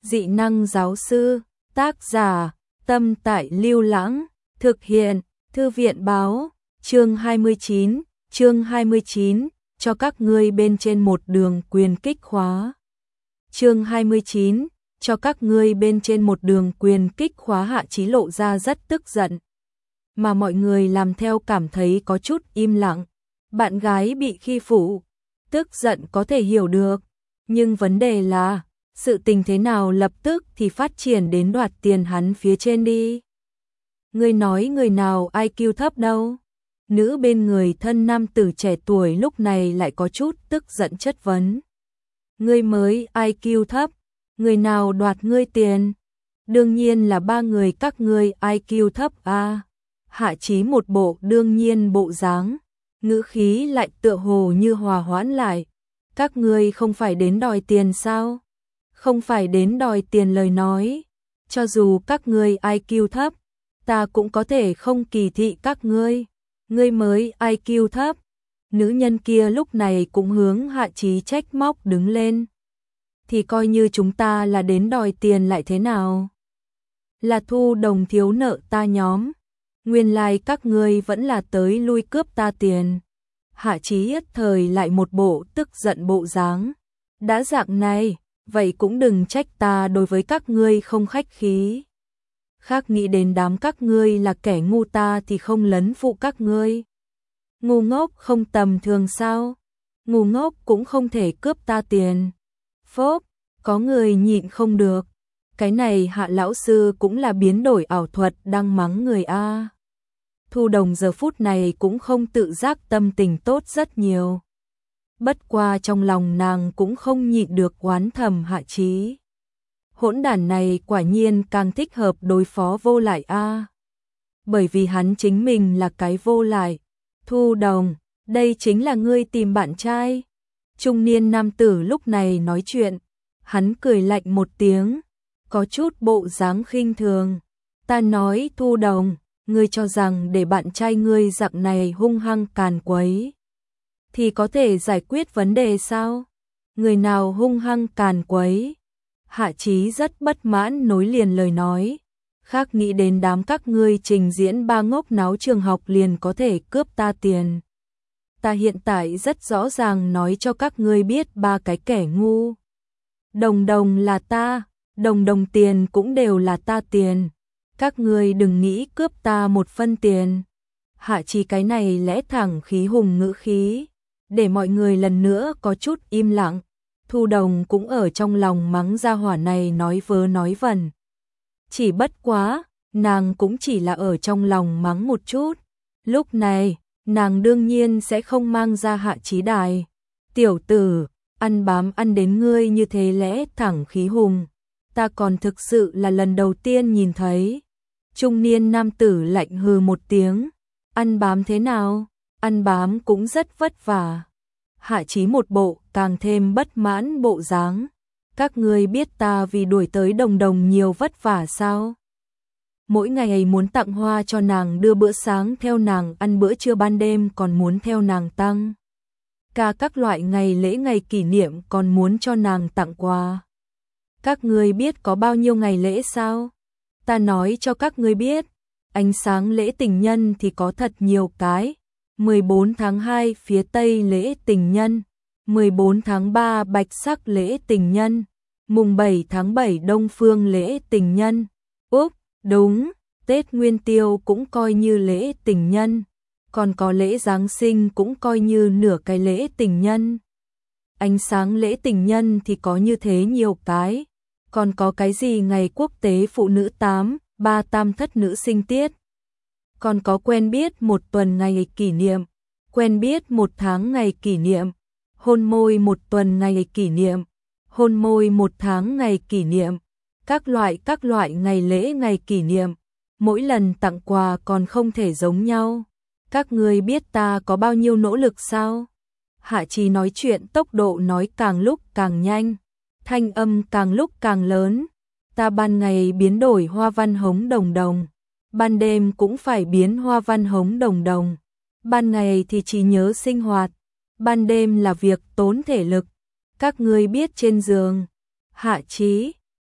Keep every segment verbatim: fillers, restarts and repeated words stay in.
Dị năng giáo sư, tác giả, Tâm Tại Lưu Lãng, thực hiện, Thư viện báo, chương hai mươi chín, chương hai mươi chín, cho các ngươi bên trên một đường quyền kích khóa. Chương hai mươi chín, cho các ngươi bên trên một đường quyền kích khóa. Hạ Chí lộ ra rất tức giận, mà mọi người làm theo cảm thấy có chút im lặng. Bạn gái bị khi phụ, tức giận có thể hiểu được, nhưng vấn đề là sự tình thế nào lập tức thì phát triển đến đoạt tiền hắn phía trên đi. Ngươi nói người nào i kiu thấp đâu? Nữ bên người thân nam tử trẻ tuổi lúc này lại có chút tức giận chất vấn. Ngươi mới i kiu thấp, người nào đoạt ngươi tiền? Đương nhiên là ba người các ngươi i kiu thấp a. À. Hạ Chí một bộ đương nhiên bộ dáng, ngữ khí lại tựa hồ như hòa hoãn lại. Các ngươi không phải đến đòi tiền sao? Không phải đến đòi tiền lời nói, cho dù các ngươi i kiu thấp, ta cũng có thể không kỳ thị các ngươi. Ngươi mới i kiu thấp. Nữ nhân kia lúc này cũng hướng Hạ Chí trách móc đứng lên. Thì coi như chúng ta là đến đòi tiền lại thế nào? Là thu đồng thiếu nợ ta nhóm. Nguyên lai like các ngươi vẫn là tới lui cướp ta tiền. Hạ Chí nhất thời lại một bộ tức giận bộ dáng. Đã dạng này, vậy cũng đừng trách ta đối với các ngươi không khách khí. Khác nghĩ đến đám các ngươi là kẻ ngu, ta thì không lấn phụ các ngươi. Ngu ngốc không tầm thường sao? Ngu ngốc cũng không thể cướp ta tiền. Phốp, có người nhịn không được. Cái này Hạ lão sư cũng là biến đổi ảo thuật đang mắng người a. Thu đồng giờ phút này cũng không tự giác tâm tình tốt rất nhiều. Bất qua trong lòng nàng cũng không nhịn được oán thầm Hạ Chí. Hỗn đản này quả nhiên càng thích hợp đối phó vô lại a. Bởi vì hắn chính mình là cái vô lại. Thu đồng, đây chính là ngươi tìm bạn trai. Trung niên nam tử lúc này nói chuyện, hắn cười lạnh một tiếng, có chút bộ dáng khinh thường. Ta nói Thu đồng, ngươi cho rằng để bạn trai ngươi dạng này hung hăng càn quấy thì có thể giải quyết vấn đề sao? Người nào hung hăng càn quấy? Hạ Chí rất bất mãn nối liền lời nói. Khác nghĩ đến đám các ngươi trình diễn ba ngốc náo trường học liền có thể cướp ta tiền. Ta hiện tại rất rõ ràng nói cho các ngươi biết ba cái kẻ ngu. Đồng đồng là ta, đồng đồng tiền cũng đều là ta tiền. Các ngươi đừng nghĩ cướp ta một phân tiền. Hạ Chí cái này lẽ thẳng khí hùng ngữ khí, để mọi người lần nữa có chút im lặng. Thu đồng cũng ở trong lòng mắng gia hỏa này nói vớ nói vẩn. Chỉ bất quá, nàng cũng chỉ là ở trong lòng mắng một chút. Lúc này, nàng đương nhiên sẽ không mang ra Hạ Chí đài. Tiểu tử, ăn bám ăn đến ngươi như thế lẽ thẳng khí hùng. Ta còn thực sự là lần đầu tiên nhìn thấy. Trung niên nam tử lạnh hừ một tiếng. Ăn bám thế nào? Ăn bám cũng rất vất vả. Hạ Chí một bộ càng thêm bất mãn bộ dáng. Các ngươi biết ta vì đuổi tới đồng đồng nhiều vất vả sao? Mỗi ngày muốn tặng hoa cho nàng, đưa bữa sáng theo nàng ăn, bữa trưa ban đêm còn muốn theo nàng tăng ca, các loại ngày lễ ngày kỷ niệm còn muốn cho nàng tặng quà. Các ngươi biết có bao nhiêu ngày lễ sao? Ta nói cho các ngươi biết, ánh sáng lễ tình nhân thì có thật nhiều cái. mười bốn tháng hai phía Tây lễ tình nhân, mười bốn tháng ba Bạch Sắc lễ tình nhân, mùng bảy tháng bảy Đông Phương lễ tình nhân. Úp, đúng, Tết Nguyên Tiêu cũng coi như lễ tình nhân, còn có lễ Giáng sinh cũng coi như nửa cái lễ tình nhân. Ánh sáng lễ tình nhân thì có như thế nhiều cái, còn có cái gì ngày quốc tế phụ nữ tám, ba tam thất nữ sinh tiết. Còn có quen biết một tuần ngày kỷ niệm, quen biết một tháng ngày kỷ niệm, hôn môi một tuần ngày kỷ niệm, hôn môi một tháng ngày kỷ niệm, các loại các loại ngày lễ ngày kỷ niệm, mỗi lần tặng quà còn không thể giống nhau. Các ngươi biết ta có bao nhiêu nỗ lực sao? Hạ Chí nói chuyện tốc độ nói càng lúc càng nhanh, thanh âm càng lúc càng lớn. Ta ban ngày biến đổi hoa văn hống đồng đồng, ban đêm cũng phải biến hoa văn hống đồng đồng. Ban ngày thì chỉ nhớ sinh hoạt, ban đêm là việc tốn thể lực. Các ngươi biết trên giường, Hạ Chí,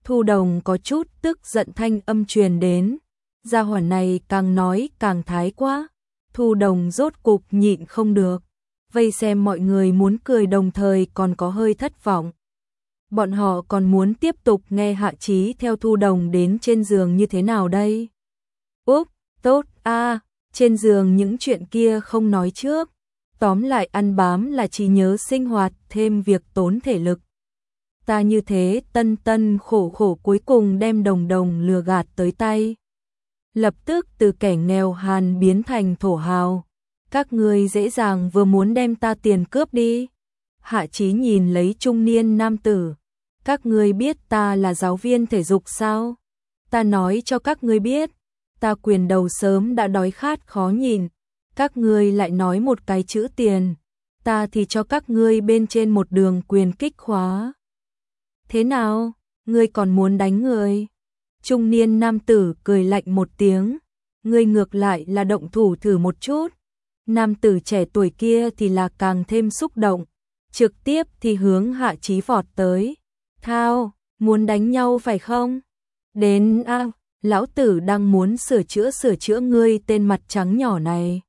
Thu Đồng có chút tức giận thanh âm truyền đến. Gia hỏa này càng nói càng thái quá. Thu Đồng rốt cục nhịn không được. Vây xem mọi người muốn cười đồng thời còn có hơi thất vọng. Bọn họ còn muốn tiếp tục nghe Hạ Chí theo Thu Đồng đến trên giường như thế nào đây? Úp, tốt a, à, trên giường những chuyện kia không nói trước. Tóm lại ăn bám là chỉ nhớ sinh hoạt thêm việc tốn thể lực. Ta như thế tân tân khổ khổ cuối cùng đem Đồng Đồng lừa gạt tới tay. Lập tức từ kẻ nghèo hàn biến thành thổ hào. Các ngươi dễ dàng vừa muốn đem ta tiền cướp đi. Hạ Chí nhìn lấy trung niên nam tử. Các ngươi biết ta là giáo viên thể dục sao? Ta nói cho các ngươi biết. Ta quyền đầu sớm đã đói khát khó nhìn. Các ngươi lại nói một cái chữ tiền. Ta thì cho các ngươi bên trên một đường quyền kích khóa. Thế nào? Ngươi còn muốn đánh người? Trung niên nam tử cười lạnh một tiếng. Ngươi ngược lại là động thủ thử một chút. Nam tử trẻ tuổi kia thì là càng thêm xúc động. Trực tiếp thì hướng Hạ Chí vọt tới. Thao, muốn đánh nhau phải không? Đến a, à, lão tử đang muốn sửa chữa sửa chữa ngươi tên mặt trắng nhỏ này.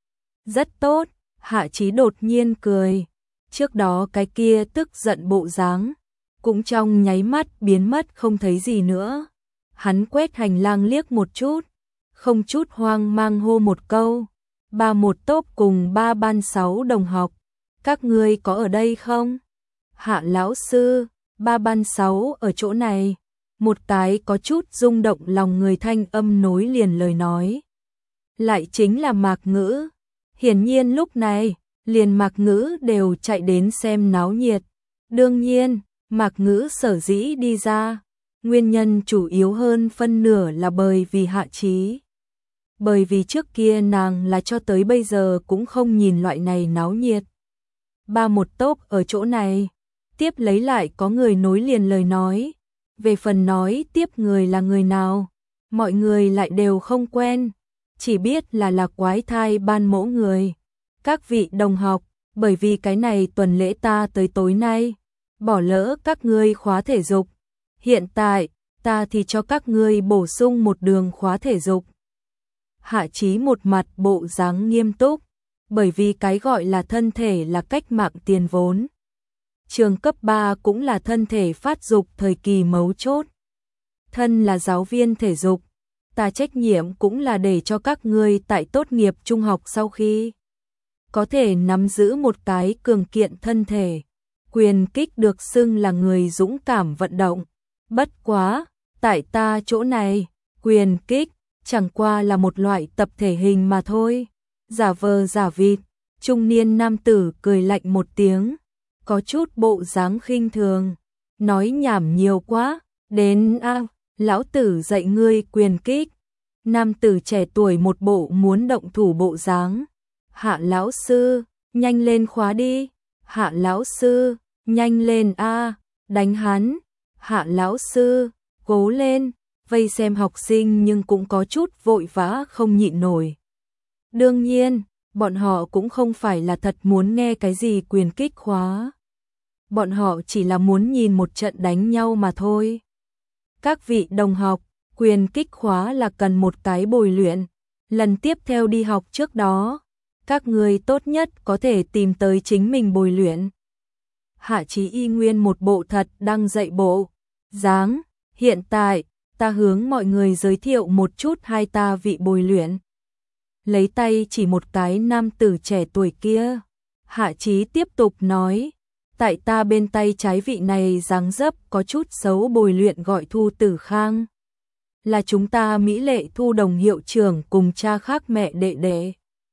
Rất tốt, Hạ Chí đột nhiên cười. Trước đó cái kia tức giận bộ dáng cũng trong nháy mắt biến mất không thấy gì nữa. Hắn quét hành lang liếc một chút, không chút hoang mang hô một câu. Ba một tốp cùng ba ban sáu đồng học. Các ngươi có ở đây không? Hạ lão sư, ba ban sáu ở chỗ này. Một cái có chút rung động lòng người thanh âm nối liền lời nói. Lại chính là Mạc Ngữ. Hiển nhiên lúc này, liền Mạc Ngữ đều chạy đến xem náo nhiệt. Đương nhiên, Mạc Ngữ sở dĩ đi ra. Nguyên nhân chủ yếu hơn phân nửa là bởi vì Hạ Chí. Bởi vì trước kia nàng là cho tới bây giờ cũng không nhìn loại này náo nhiệt. Ba một tốp ở chỗ này. Tiếp lấy lại có người nối liền lời nói. Về phần nói tiếp người là người nào, mọi người lại đều không quen. Chỉ biết là là quái thai ban mẫu người. Các vị đồng học, bởi vì cái này tuần lễ ta tới tối nay, bỏ lỡ các ngươi khóa thể dục. Hiện tại, ta thì cho các ngươi bổ sung một đường khóa thể dục. Hạ Chí một mặt bộ dáng nghiêm túc, bởi vì cái gọi là thân thể là cách mạng tiền vốn. Trường cấp ba cũng là thân thể phát dục thời kỳ mấu chốt. Thân là giáo viên thể dục, ta trách nhiệm cũng là để cho các ngươi tại tốt nghiệp trung học sau khi có thể nắm giữ một cái cường kiện thân thể. Quyền kích được xưng là người dũng cảm vận động. Bất quá, tại ta chỗ này, quyền kích chẳng qua là một loại tập thể hình mà thôi. Giả vờ giả vịt, trung niên nam tử cười lạnh một tiếng, có chút bộ dáng khinh thường, nói nhảm nhiều quá, đến a, à, lão tử dạy ngươi quyền kích. Nam tử trẻ tuổi một bộ muốn động thủ bộ dáng. Hạ lão sư, nhanh lên khóa đi. Hạ lão sư, nhanh lên a, đánh hắn. Hạ lão sư, cố lên. Vây xem học sinh nhưng cũng có chút vội vã không nhịn nổi. Đương nhiên, bọn họ cũng không phải là thật muốn nghe cái gì quyền kích khóa. Bọn họ chỉ là muốn nhìn một trận đánh nhau mà thôi. Các vị đồng học, quyền kích khóa là cần một cái bồi luyện. Lần tiếp theo đi học trước đó, các người tốt nhất có thể tìm tới chính mình bồi luyện. Hạ Chí y nguyên một bộ thật đang dạy bộ dáng. Hiện tại, ta hướng mọi người giới thiệu một chút hai ta vị bồi luyện. Lấy tay chỉ một cái nam tử trẻ tuổi kia. Hạ Chí tiếp tục nói, tại ta bên tay trái vị này dáng dấp có chút xấu bồi luyện gọi Thu Tử Khang. Là chúng ta Mỹ Lệ Thu Đồng hiệu trưởng cùng cha khác mẹ đệ đệ.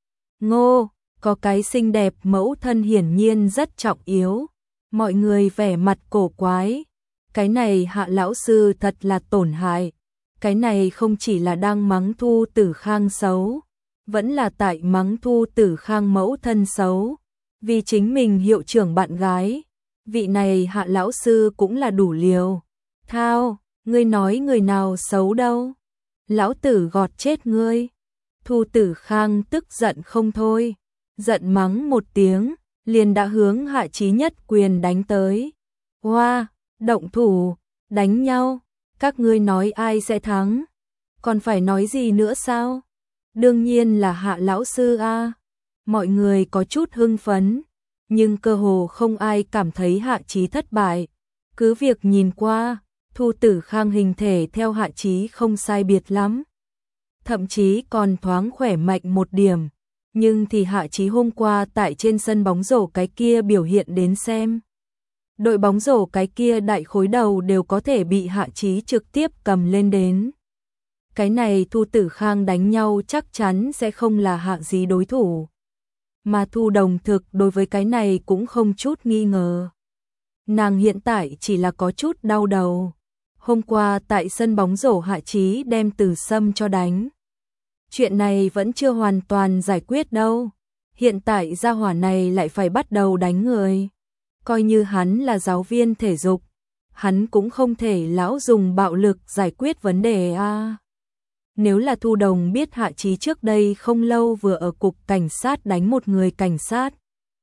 Ngô, có cái xinh đẹp mẫu thân hiển nhiên rất trọng yếu. Mọi người vẻ mặt cổ quái. Cái này Hạ lão sư thật là tổn hại. Cái này không chỉ là đang mắng Thu Tử Khang xấu, vẫn là tại mắng Thu Tử Khang mẫu thân xấu. Vì chính mình hiệu trưởng bạn gái, vị này Hạ lão sư cũng là đủ liều. Thao, ngươi nói người nào xấu đâu? Lão tử gọt chết ngươi. Thu Tử Khang tức giận không thôi, giận mắng một tiếng, liền đã hướng Hạ Chí nhất quyền đánh tới. Hoa, wow, động thủ, đánh nhau, Các ngươi nói ai sẽ thắng? Còn phải nói gì nữa sao? Đương nhiên là Hạ lão sư a. Mọi người có chút hưng phấn, nhưng cơ hồ không ai cảm thấy Hạ Chí thất bại. Cứ việc nhìn qua, Thu Tử Khang hình thể theo Hạ Chí không sai biệt lắm, thậm chí còn thoáng khỏe mạnh một điểm, nhưng thì Hạ Chí hôm qua tại trên sân bóng rổ cái kia biểu hiện đến xem. Đội bóng rổ cái kia đại khối đầu đều có thể bị Hạ Chí trực tiếp cầm lên đến. Cái này Thu Tử Khang đánh nhau chắc chắn sẽ không là Hạ Chí đối thủ. Mà Thu Đồng thực đối với cái này cũng không chút nghi ngờ. Nàng hiện tại chỉ là có chút đau đầu. Hôm qua tại sân bóng rổ Hạ Chí đem Từ Sâm cho đánh. Chuyện này vẫn chưa hoàn toàn giải quyết đâu. Hiện tại gia hỏa này lại phải bắt đầu đánh người. Coi như hắn là giáo viên thể dục, hắn cũng không thể lão dùng bạo lực giải quyết vấn đề a. À. Nếu là Thu Đồng biết Hạ Chí trước đây không lâu vừa ở cục cảnh sát đánh một người cảnh sát,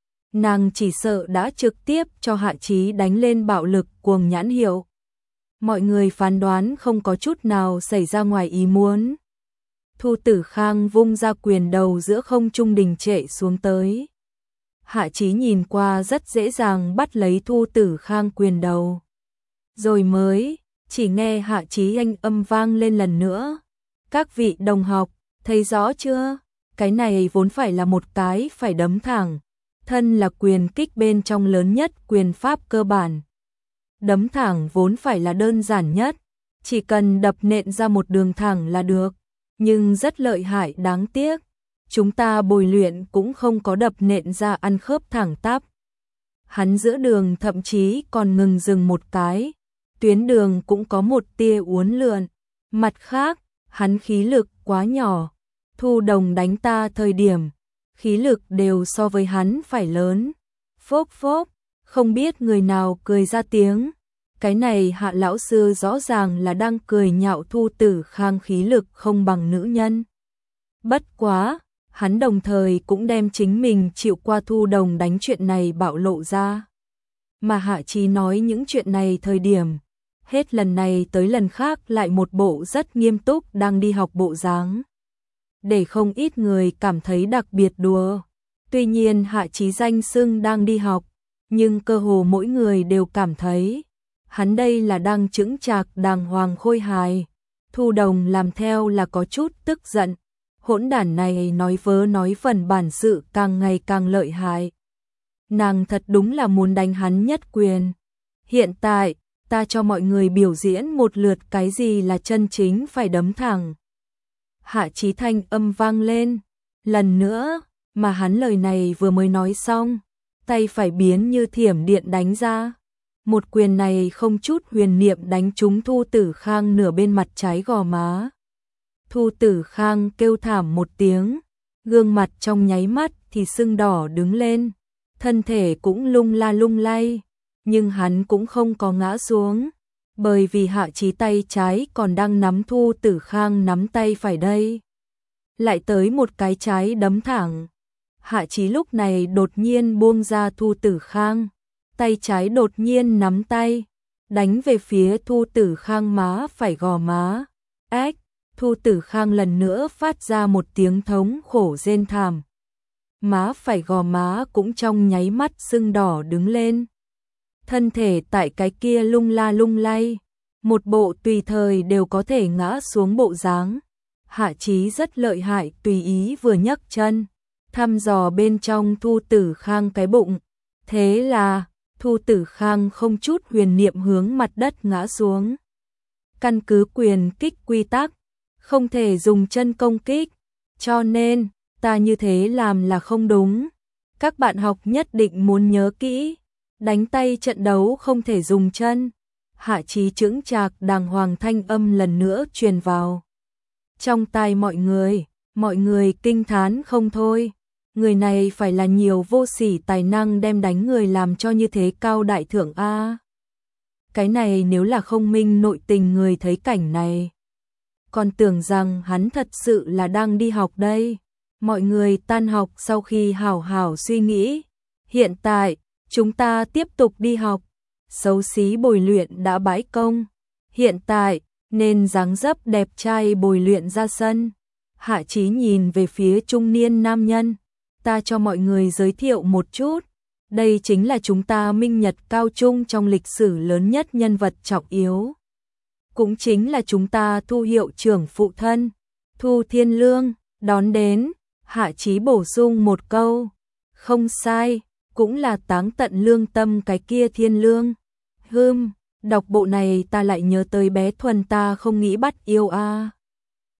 nàng chỉ sợ đã trực tiếp cho Hạ Chí đánh lên bạo lực cuồng nhãn hiệu. Mọi người phán đoán không có chút nào xảy ra ngoài ý muốn. Thu Tử Khang vung ra quyền đầu giữa không trung đình trệ xuống tới. Hạ Chí nhìn qua rất dễ dàng bắt lấy Thu Tử Khang quyền đầu. Rồi mới, chỉ nghe Hạ Chí anh âm vang lên lần nữa. Các vị đồng học, thấy rõ chưa? Cái này vốn phải là một cái phải đấm thẳng. Thân là quyền kích bên trong lớn nhất quyền pháp cơ bản. Đấm thẳng vốn phải là đơn giản nhất. Chỉ cần đập nện ra một đường thẳng là được. Nhưng rất lợi hại đáng tiếc. Chúng ta bồi luyện cũng không có đập nện ra ăn khớp thẳng tắp. Hắn giữa đường thậm chí còn ngừng dừng một cái. Tuyến đường cũng có một tia uốn lượn. Mặt khác, hắn khí lực quá nhỏ. Thu Đồng đánh ta thời điểm, khí lực đều so với hắn phải lớn. Phốc phốc, không biết người nào cười ra tiếng. Cái này Hạ lão sư rõ ràng là đang cười nhạo Thu Tử Khang khí lực không bằng nữ nhân. Bất quá, hắn đồng thời cũng đem chính mình chịu qua Thu Đồng đánh chuyện này bạo lộ ra. Mà Hạ Chí nói những chuyện này thời điểm, hết lần này tới lần khác lại một bộ rất nghiêm túc đang đi học bộ dáng. Để không ít người cảm thấy đặc biệt đùa. Tuy nhiên Hạ Chí danh xưng đang đi học, nhưng cơ hồ mỗi người đều cảm thấy hắn đây là đang chững chạc đàng hoàng khôi hài. Thu Đồng làm theo là có chút tức giận. Hỗn đản này nói vớ nói vẩn bản sự càng ngày càng lợi hại. Nàng thật đúng là muốn đánh hắn nhất quyền. Hiện tại, ta cho mọi người biểu diễn một lượt cái gì là chân chính phải đấm thẳng. Hạ Chí thanh âm vang lên. Lần nữa, mà hắn lời này vừa mới nói xong, tay phải biến như thiểm điện đánh ra. Một quyền này không chút huyền niệm đánh trúng Thu Tử Khang nửa bên mặt trái gò má. Thu Tử Khang kêu thảm một tiếng, gương mặt trong nháy mắt thì sưng đỏ đứng lên, thân thể cũng lung la lung lay, nhưng hắn cũng không có ngã xuống, bởi vì Hạ Chí tay trái còn đang nắm Thu Tử Khang nắm tay phải đây. Lại tới một cái trái đấm thẳng. Hạ Chí lúc này đột nhiên buông ra Thu Tử Khang, tay trái đột nhiên nắm tay, đánh về phía Thu Tử Khang má phải gò má. Ếch! Thu Tử Khang lần nữa phát ra một tiếng thống khổ rên thảm. Má phải gò má cũng trong nháy mắt sưng đỏ đứng lên. Thân thể tại cái kia lung la lung lay, một bộ tùy thời đều có thể ngã xuống bộ dáng. Hạ Chí rất lợi hại, tùy ý vừa nhấc chân, thăm dò bên trong Thu Tử Khang cái bụng. Thế là, Thu Tử Khang không chút huyền niệm hướng mặt đất ngã xuống. Căn cứ quyền kích quy tắc, không thể dùng chân công kích, cho nên, ta như thế làm là không đúng. Các bạn học nhất định muốn nhớ kỹ, đánh tay trận đấu không thể dùng chân. Hạ Chí chững chạc đàng hoàng thanh âm lần nữa truyền vào trong tai mọi người, mọi người kinh thán không thôi. Người này phải là nhiều vô sỉ tài năng đem đánh người làm cho như thế cao đại thượng a. Cái này nếu là không minh nội tình người thấy cảnh này, còn tưởng rằng hắn thật sự là đang đi học đây. Mọi người tan học sau khi hảo hảo suy nghĩ. Hiện tại, chúng ta tiếp tục đi học. Xấu xí bồi luyện đã bãi công. hiện tại, nên dáng dấp đẹp trai bồi luyện ra sân. Hạ Chí nhìn về phía trung niên nam nhân, ta cho mọi người giới thiệu một chút. Đây chính là chúng ta Minh Nhật Cao Trung trong lịch sử lớn nhất nhân vật trọng yếu. Cũng chính là chúng ta Thu hiệu trưởng phụ thân, Thu Thiên Lương, đón đến. Hạ Chí bổ sung một câu, không sai, cũng là táng tận lương tâm cái kia Thiên Lương. Hừm, đọc bộ này ta lại nhớ tới bé Thuần ta không nghĩ bắt yêu a. À.